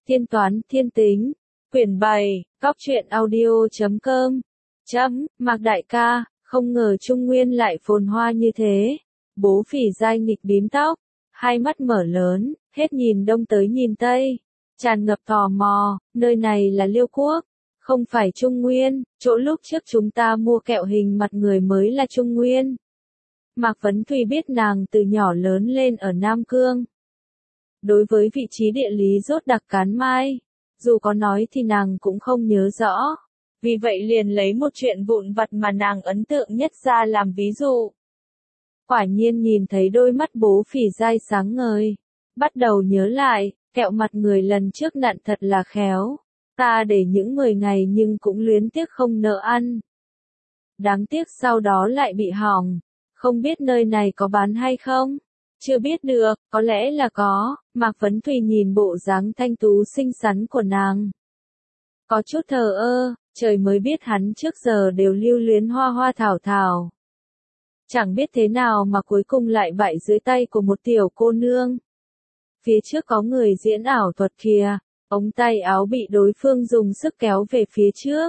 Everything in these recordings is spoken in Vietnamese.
Tiên toán thiên tính. Quyển 7, Cóc truyện audio.com. Mạc đại ca, không ngờ Trung Nguyên lại phồn hoa như thế. Bố Phỉ Giai nghịch bím tóc, hai mắt mở lớn, hết nhìn đông tới nhìn tây, tràn ngập tò mò, nơi này là Liêu Quốc, không phải Trung Nguyên, chỗ lúc trước chúng ta mua kẹo hình mặt người mới là Trung Nguyên. Mạc Vấn Thùy biết nàng từ nhỏ lớn lên ở Nam Cương. Đối với vị trí địa lý rốt đặc Cán Mai, dù có nói thì nàng cũng không nhớ rõ. Vì vậy liền lấy một chuyện vụn vặt mà nàng ấn tượng nhất ra làm ví dụ. Quả nhiên nhìn thấy đôi mắt bố Phỉ Giai sáng ngời. Bắt đầu nhớ lại, kẹo mặt người lần trước nặn thật là khéo. Ta để những 10 ngày nhưng cũng luyến tiếc không nỡ ăn. Đáng tiếc sau đó lại bị hỏng. Không biết nơi này có bán hay không? Chưa biết được, có lẽ là có. Mạc Vấn Thùy nhìn bộ dáng thanh tú xinh xắn của nàng. Có chút thờ ơ, trời mới biết hắn trước giờ đều lưu luyến hoa hoa thảo thảo. Chẳng biết thế nào mà cuối cùng lại bại dưới tay của một tiểu cô nương. Phía trước có người diễn ảo thuật kìa, ống tay áo bị đối phương dùng sức kéo về phía trước.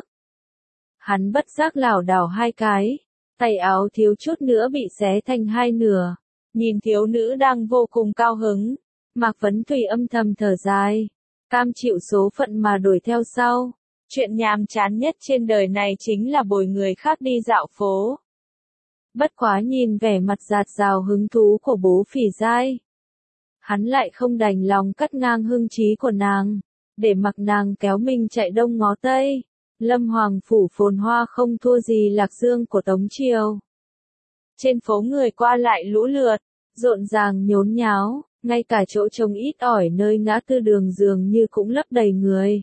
Hắn bất giác lảo đảo hai cái, tay áo thiếu chút nữa bị xé thành hai nửa. Nhìn thiếu nữ đang vô cùng cao hứng, Mạc Vấn Thùy âm thầm thở dài, cam chịu số phận mà đuổi theo sau. Chuyện nhàm chán nhất trên đời này chính là bồi người khác đi dạo phố. Bất quá nhìn vẻ mặt dạt dào hứng thú của bố Phỉ Giai, hắn lại không đành lòng cắt ngang hưng trí của nàng, để mặc nàng kéo mình chạy đông ngó tây. Lâm Hoàng phủ phồn hoa không thua gì Lạc Dương của Tống Triều. Trên phố người qua lại lũ lượt, rộn ràng nhốn nháo, ngay cả chỗ trông ít ỏi nơi ngã tư đường dường như cũng lấp đầy người.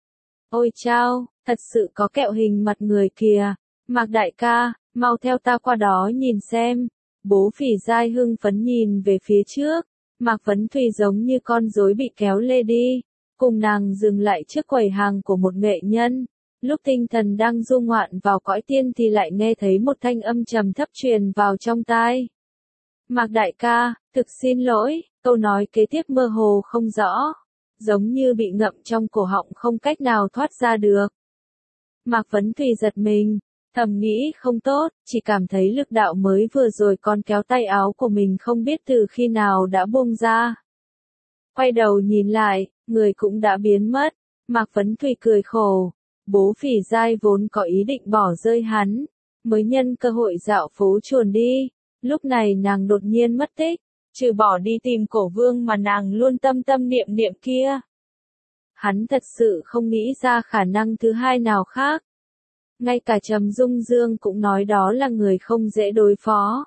Ôi chao, thật sự có kẹo hình mặt người kìa. Mạc đại ca, mau theo ta qua đó nhìn xem. Bố Phỉ Giai hưng phấn nhìn về phía trước. Mạc Vấn Thùy giống như con rối bị kéo lê đi, cùng nàng dừng lại trước quầy hàng của một nghệ nhân. Lúc tinh thần đang du ngoạn vào cõi tiên thì lại nghe thấy một thanh âm trầm thấp truyền vào trong tai. Mạc đại ca, thực xin lỗi, câu nói kế tiếp mơ hồ không rõ, giống như bị ngậm trong cổ họng không cách nào thoát ra được. Mạc Vấn Thùy giật mình, thầm nghĩ không tốt, chỉ cảm thấy lực đạo mới vừa rồi còn kéo tay áo của mình không biết từ khi nào đã buông ra. Quay đầu nhìn lại, người cũng đã biến mất. Mạc Vấn Thùy cười khổ. Bố Phỉ Giai vốn có ý định bỏ rơi hắn, mới nhân cơ hội dạo phố chuồn đi. Lúc này nàng đột nhiên mất tích, trừ bỏ đi tìm Cổ Vương mà nàng luôn tâm tâm niệm niệm kia. Hắn thật sự không nghĩ ra khả năng thứ hai nào khác. Ngay cả Trầm Dung Dương cũng nói đó là người không dễ đối phó.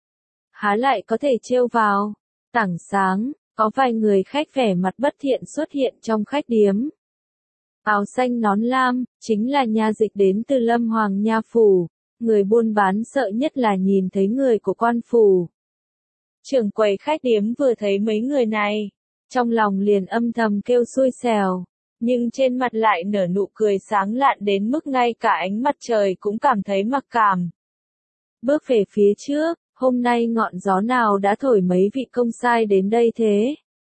Há lại có thể trêu vào. Tảng sáng, có vài người khách vẻ mặt bất thiện xuất hiện trong khách điếm. Áo xanh nón lam, chính là nha dịch đến từ Lâm Hoàng nha phủ. Người buôn bán sợ nhất là nhìn thấy người của quan phủ. Trưởng quầy khách điếm vừa thấy mấy người này, trong lòng liền âm thầm kêu xui xẻo, nhưng trên mặt lại nở nụ cười sáng lạn đến mức ngay cả ánh mặt trời cũng cảm thấy mặc cảm. Bước về phía trước, hôm nay ngọn gió nào đã thổi mấy vị công sai đến đây thế?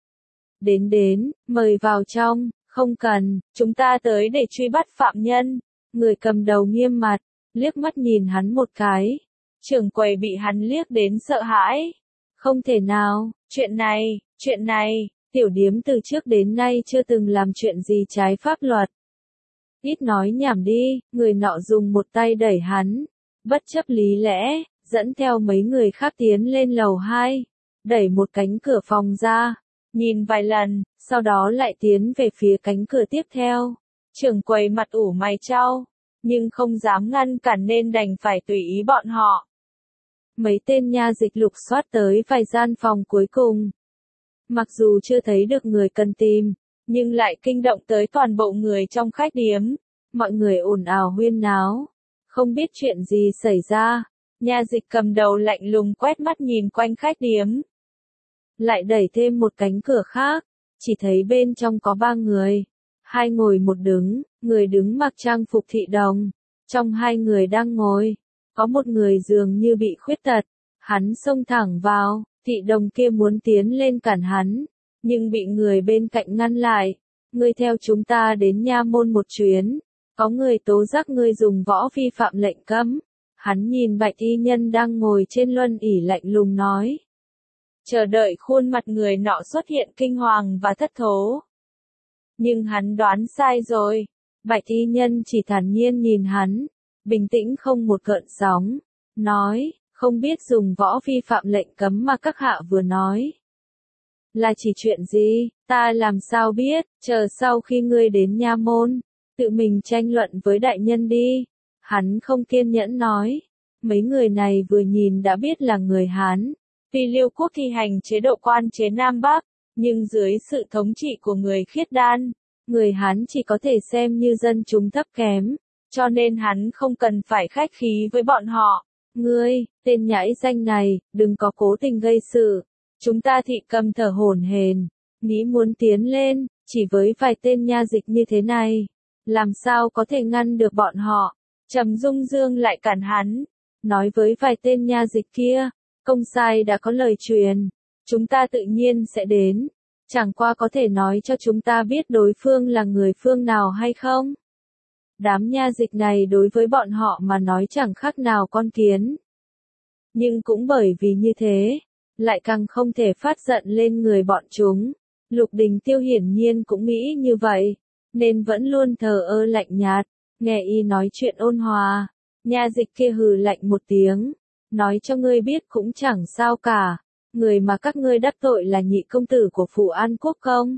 Đến, mời vào trong. Không cần, chúng ta tới để truy bắt phạm nhân. Người cầm đầu nghiêm mặt, liếc mắt nhìn hắn một cái. Trưởng quầy bị hắn liếc đến sợ hãi. Không thể nào, chuyện này, tiểu điếm từ trước đến nay chưa từng làm chuyện gì trái pháp luật. Ít nói nhảm đi, người nọ dùng một tay đẩy hắn, bất chấp lý lẽ, dẫn theo mấy người khác tiến lên lầu 2, đẩy một cánh cửa phòng ra. Nhìn vài lần, sau đó lại tiến về phía cánh cửa tiếp theo. Trưởng quầy mặt ủ mày chau, nhưng không dám ngăn cản nên đành phải tùy ý bọn họ. Mấy tên nha dịch lục soát tới vài gian phòng cuối cùng. Mặc dù chưa thấy được người cần tìm, nhưng lại kinh động tới toàn bộ người trong khách điếm. Mọi người ồn ào huyên náo, không biết chuyện gì xảy ra. Nha dịch cầm đầu lạnh lùng quét mắt nhìn quanh khách điếm. Lại đẩy thêm một cánh cửa khác, chỉ thấy bên trong có 3 người, 2 ngồi một đứng, người đứng mặc trang phục thị đồng, trong 2 người đang ngồi, có một người dường như bị khuyết tật, hắn xông thẳng vào, thị đồng kia muốn tiến lên cản hắn, nhưng bị người bên cạnh ngăn lại, ngươi theo chúng ta đến nha môn một chuyến, có người tố giác ngươi dùng võ vi phạm lệnh cấm. Hắn nhìn bạch y nhân đang ngồi trên luân ỷ lạnh lùng nói. Chờ đợi khuôn mặt người nọ xuất hiện kinh hoàng và thất thố. Nhưng hắn đoán sai rồi. Bạch y nhân chỉ thản nhiên nhìn hắn, bình tĩnh không một gợn sóng, nói, không biết dùng võ vi phạm lệnh cấm mà các hạ vừa nói. Là chỉ chuyện gì, ta làm sao biết, chờ sau khi ngươi đến nha môn, tự mình tranh luận với đại nhân đi. Hắn không kiên nhẫn nói, mấy người này vừa nhìn đã biết là người Hán. Tuy Liêu quốc thi hành chế độ quan chế Nam Bắc, nhưng dưới sự thống trị của người Khiết Đan, người Hán chỉ có thể xem như dân chúng thấp kém, cho nên hắn không cần phải khách khí với bọn họ. Ngươi, tên nhãi danh này, đừng có cố tình gây sự. Chúng ta Thị Cầm thở hổn hển, nghĩ muốn tiến lên, chỉ với vài tên nha dịch như thế này, làm sao có thể ngăn được bọn họ. Trầm Dung Dương lại cản hắn, nói với vài tên nha dịch kia, công sai đã có lời truyền, chúng ta tự nhiên sẽ đến, chẳng qua có thể nói cho chúng ta biết đối phương là người phương nào hay không. Đám nha dịch này đối với bọn họ mà nói chẳng khác nào con kiến. Nhưng cũng bởi vì như thế, lại càng không thể phát giận lên người bọn chúng. Lục Đình Tiêu hiển nhiên cũng nghĩ như vậy, nên vẫn luôn thờ ơ lạnh nhạt, nghe y nói chuyện ôn hòa. Nha dịch kia hừ lạnh một tiếng, nói cho ngươi biết cũng chẳng sao cả, người mà các ngươi đắc tội là nhị công tử của Phủ An Quốc công.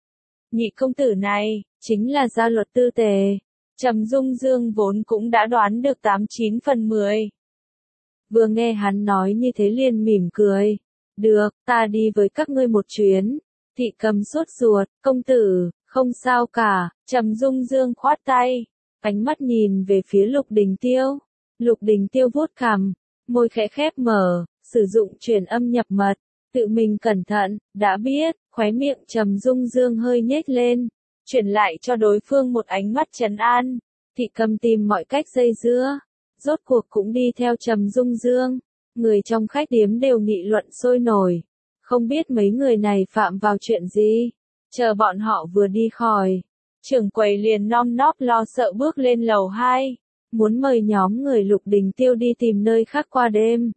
Nhị công tử này, chính là gia luật Tư Tề. Trầm Dung Dương vốn cũng đã đoán được 89 phần 10. Vừa nghe hắn nói như thế liền mỉm cười. Được, ta đi với các ngươi một chuyến. Thị Cầm sốt ruột, công tử, không sao cả. Trầm Dung Dương khoát tay, ánh mắt nhìn về phía Lục Đình Tiêu. Lục Đình Tiêu vuốt cằm, môi khẽ khép mở, sử dụng truyền âm nhập mật. Tự mình cẩn thận, đã biết, khóe miệng Trầm Dung Dương hơi nhếch lên, chuyển lại cho đối phương một ánh mắt trấn an. Thị Cầm tìm mọi cách dây dưa, rốt cuộc cũng đi theo Trầm Dung Dương. Người trong khách điếm đều nghị luận sôi nổi, không biết mấy người này phạm vào chuyện gì. Chờ bọn họ vừa đi khỏi, trưởng quầy liền nom nóp lo sợ bước lên lầu 2, muốn mời nhóm người Lục Đình Tiêu đi tìm nơi khác qua đêm.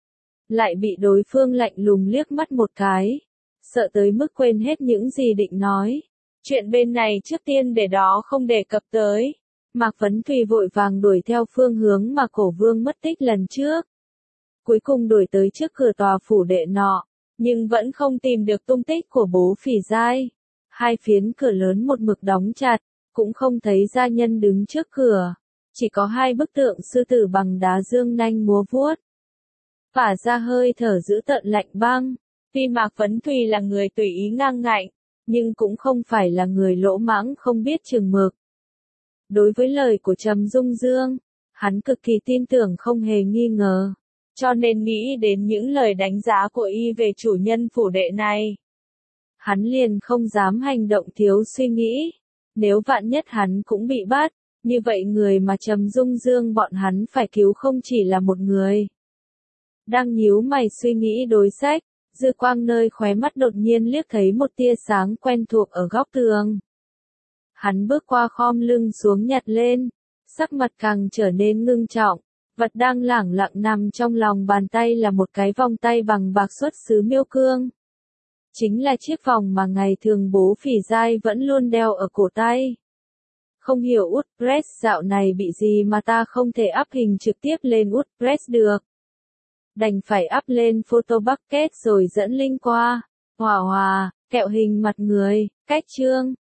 Lại bị đối phương lạnh lùng liếc mắt một cái, sợ tới mức quên hết những gì định nói. Chuyện bên này trước tiên để đó không đề cập tới. Mạc Vấn Thùy vội vàng đuổi theo phương hướng mà Cổ Vương mất tích lần trước. Cuối cùng đuổi tới trước cửa tòa phủ đệ nọ, nhưng vẫn không tìm được tung tích của Bố Phỉ Giai. Hai phiến cửa lớn một mực đóng chặt, cũng không thấy gia nhân đứng trước cửa. Chỉ có hai bức tượng sư tử bằng đá dương nanh múa vuốt. Phả ra hơi thở dữ tợn lạnh băng. Tuy Mạc Vấn Thùy là người tùy ý ngang ngạnh, nhưng cũng không phải là người lỗ mãng không biết chừng mực. Đối với lời của Trầm Dung Dương, hắn cực kỳ tin tưởng không hề nghi ngờ, cho nên nghĩ đến những lời đánh giá của y về chủ nhân phủ đệ này. Hắn liền không dám hành động thiếu suy nghĩ, nếu vạn nhất hắn cũng bị bắt, như vậy người mà Trầm Dung Dương bọn hắn phải cứu không chỉ là một người. Đang nhíu mày suy nghĩ đối sách, dư quang nơi khóe mắt đột nhiên liếc thấy một tia sáng quen thuộc ở góc tường. Hắn bước qua khom lưng xuống nhặt lên, sắc mặt càng trở nên ngưng trọng, vật đang lẳng lặng nằm trong lòng bàn tay là một cái vòng tay bằng bạc xuất xứ Miêu Cương. Chính là chiếc vòng mà ngày thường Bố Phỉ Giai vẫn luôn đeo ở cổ tay. Không hiểu WordPress dạo này bị gì mà ta không thể up hình trực tiếp lên WordPress được. Đành phải up lên photo bucket rồi dẫn link qua. Hòa hòa, kẹo hình mặt người, cách chương.